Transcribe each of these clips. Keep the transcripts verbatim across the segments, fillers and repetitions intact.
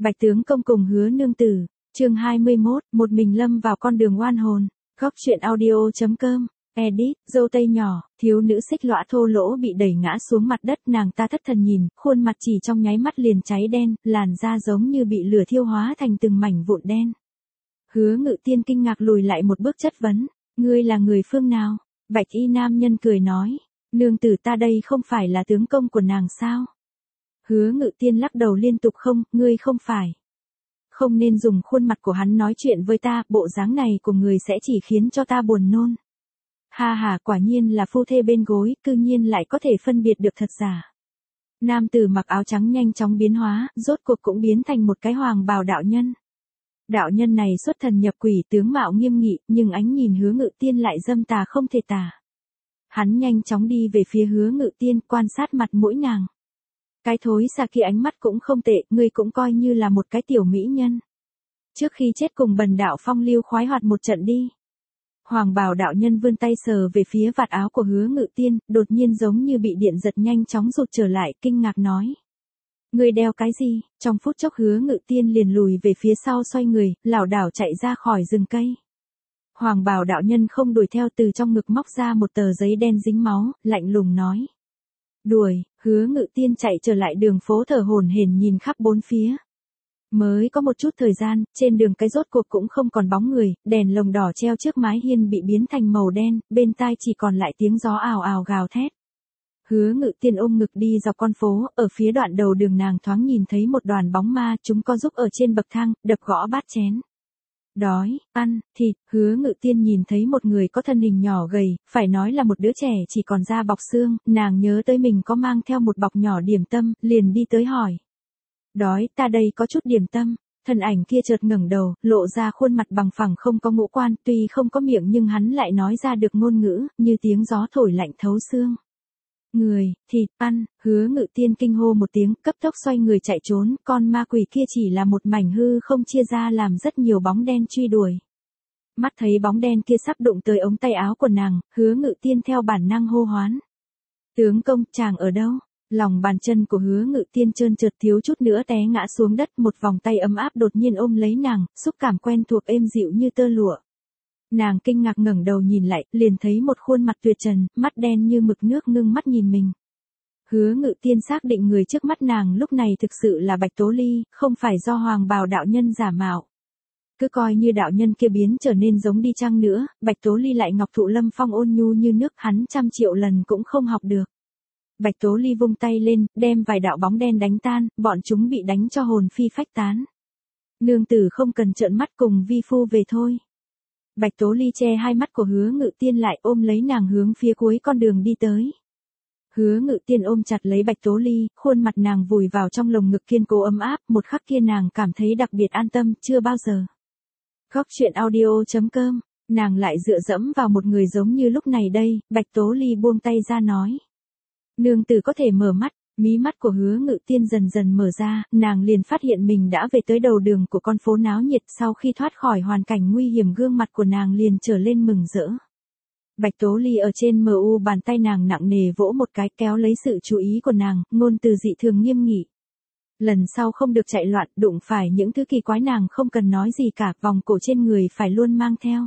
Bạch tướng công cùng Hứa nương tử, chương hai mươi mốt, một mình lâm vào con đường oan hồn. Góc truyện audio.com, edit, dâu tây nhỏ, thiếu nữ xích lõa thô lỗ bị đẩy ngã xuống mặt đất, nàng ta thất thần nhìn, khuôn mặt chỉ trong nháy mắt liền cháy đen, làn da giống như bị lửa thiêu hóa thành từng mảnh vụn đen. Hứa Ngự Tiên kinh ngạc lùi lại một bước chất vấn, ngươi là người phương nào? Bạch y nam nhân cười nói, nương tử ta đây không phải là tướng công của nàng sao? Hứa Ngự Tiên lắc đầu liên tục, không, ngươi không phải. Không nên dùng khuôn mặt của hắn nói chuyện với ta, bộ dáng này của người sẽ chỉ khiến cho ta buồn nôn. Ha ha, quả nhiên là phu thê bên gối, cư nhiên lại có thể phân biệt được thật giả. Nam tử mặc áo trắng nhanh chóng biến hóa, rốt cuộc cũng biến thành một cái hoàng bào đạo nhân. Đạo nhân này xuất thần nhập quỷ, tướng mạo nghiêm nghị, nhưng ánh nhìn Hứa Ngự Tiên lại dâm tà không thể tả. Hắn nhanh chóng đi về phía Hứa Ngự Tiên, quan sát mặt mũi nàng. Cái thối xa kia ánh mắt cũng không tệ, ngươi cũng coi như là một cái tiểu mỹ nhân. Trước khi chết cùng bần đạo phong lưu khoái hoạt một trận đi. Hoàng bào đạo nhân vươn tay sờ về phía vạt áo của Hứa Ngự Tiên, đột nhiên giống như bị điện giật nhanh chóng rụt trở lại, kinh ngạc nói. Ngươi đeo cái gì? Trong phút chốc Hứa Ngự Tiên liền lùi về phía sau xoay người, lảo đảo chạy ra khỏi rừng cây. Hoàng bào đạo nhân không đuổi theo, từ trong ngực móc ra một tờ giấy đen dính máu, lạnh lùng nói. Đuổi, Hứa Ngự Tiên chạy trở lại đường phố thở hổn hển nhìn khắp bốn phía. Mới có một chút thời gian, trên đường cái rốt cuộc cũng không còn bóng người, đèn lồng đỏ treo trước mái hiên bị biến thành màu đen, bên tai chỉ còn lại tiếng gió ào ào gào thét. Hứa Ngự Tiên ôm ngực đi dọc con phố, ở phía đoạn đầu đường nàng thoáng nhìn thấy một đoàn bóng ma, chúng co giúp ở trên bậc thang, đập gõ bát chén. Đói, ăn, thịt, Hứa Ngự Tiên nhìn thấy một người có thân hình nhỏ gầy, phải nói là một đứa trẻ chỉ còn da bọc xương, nàng nhớ tới mình có mang theo một bọc nhỏ điểm tâm, liền đi tới hỏi. Đói, ta đây có chút điểm tâm. Thân ảnh kia chợt ngẩng đầu, lộ ra khuôn mặt bằng phẳng không có ngũ quan, tuy không có miệng nhưng hắn lại nói ra được ngôn ngữ, như tiếng gió thổi lạnh thấu xương. Người, thịt, ăn, Hứa Ngự Tiên kinh hô một tiếng, cấp tốc xoay người chạy trốn, con ma quỷ kia chỉ là một mảnh hư không chia ra làm rất nhiều bóng đen truy đuổi. Mắt thấy bóng đen kia sắp đụng tới ống tay áo của nàng, Hứa Ngự Tiên theo bản năng hô hoán. Tướng công, chàng ở đâu? Lòng bàn chân của Hứa Ngự Tiên trơn trượt thiếu chút nữa té ngã xuống đất, một vòng tay ấm áp đột nhiên ôm lấy nàng, xúc cảm quen thuộc êm dịu như tơ lụa. Nàng kinh ngạc ngẩng đầu nhìn lại, liền thấy một khuôn mặt tuyệt trần, mắt đen như mực nước ngưng mắt nhìn mình. Hứa Ngự Tiên xác định người trước mắt nàng lúc này thực sự là Bạch Tố Ly, không phải do hoàng bào đạo nhân giả mạo. Cứ coi như đạo nhân kia biến trở nên giống đi chăng nữa, Bạch Tố Ly lại ngọc thụ lâm phong ôn nhu như nước, hắn trăm triệu lần cũng không học được. Bạch Tố Ly vung tay lên, đem vài đạo bóng đen đánh tan, bọn chúng bị đánh cho hồn phi phách tán. Nương tử không cần trợn mắt, cùng vi phu về thôi. Bạch Tố Ly che hai mắt của Hứa Ngự Tiên lại, ôm lấy nàng hướng phía cuối con đường đi tới. Hứa Ngự Tiên ôm chặt lấy Bạch Tố Ly, khuôn mặt nàng vùi vào trong lồng ngực kiên cố ấm áp, một khắc kia nàng cảm thấy đặc biệt an tâm, chưa bao giờ. Góc truyện audio.com, nàng lại dựa dẫm vào một người giống như lúc này đây, Bạch Tố Ly buông tay ra nói. Nương tử có thể mở mắt. Mí mắt của Hứa Ngự Tiên dần dần mở ra, nàng liền phát hiện mình đã về tới đầu đường của con phố náo nhiệt, sau khi thoát khỏi hoàn cảnh nguy hiểm gương mặt của nàng liền trở lên mừng rỡ. Bạch Tố Ly ở trên mờ u bàn tay nàng nặng nề vỗ một cái, kéo lấy sự chú ý của nàng, ngôn từ dị thường nghiêm nghị. Lần sau không được chạy loạn, đụng phải những thứ kỳ quái nàng không cần nói gì cả, vòng cổ trên người phải luôn mang theo.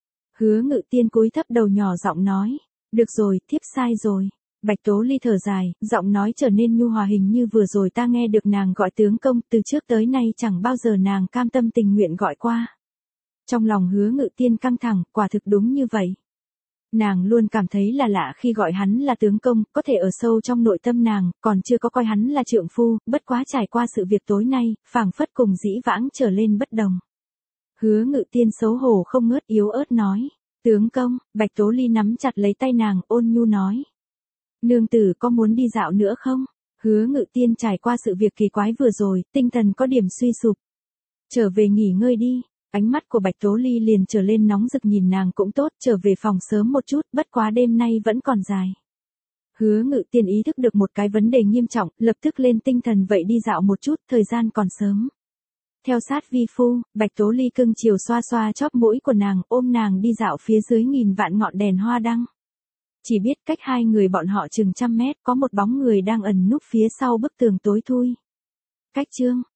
Hứa Ngự Tiên cúi thấp đầu nhỏ giọng nói, được rồi, thiếp sai rồi. Bạch Tố Ly thở dài, giọng nói trở nên nhu hòa, hình như vừa rồi ta nghe được nàng gọi tướng công, từ trước tới nay chẳng bao giờ nàng cam tâm tình nguyện gọi qua. Trong lòng Hứa Ngự Tiên căng thẳng, quả thực đúng như vậy. Nàng luôn cảm thấy là lạ khi gọi hắn là tướng công, có thể ở sâu trong nội tâm nàng, còn chưa có coi hắn là trượng phu, bất quá trải qua sự việc tối nay, phảng phất cùng dĩ vãng trở lên bất đồng. Hứa Ngự Tiên xấu hổ không ngớt yếu ớt nói, tướng công. Bạch Tố Ly nắm chặt lấy tay nàng, ôn nhu nói. Nương tử có muốn đi dạo nữa không? Hứa Ngự Tiên trải qua sự việc kỳ quái vừa rồi, tinh thần có điểm suy sụp. Trở về nghỉ ngơi đi. Ánh mắt của Bạch Tố Ly liền trở lên nóng rực, nhìn nàng cũng tốt, trở về phòng sớm một chút, bất quá đêm nay vẫn còn dài. Hứa Ngự Tiên ý thức được một cái vấn đề nghiêm trọng, lập tức lên tinh thần, vậy đi dạo một chút, thời gian còn sớm. Theo sát vi phu. Bạch Tố Ly cưng chiều xoa xoa chóp mũi của nàng, ôm nàng đi dạo phía dưới nghìn vạn ngọn đèn hoa đăng. Chỉ biết cách hai người bọn họ chừng trăm mét, có một bóng người đang ẩn núp phía sau bức tường tối thui. Cách chương,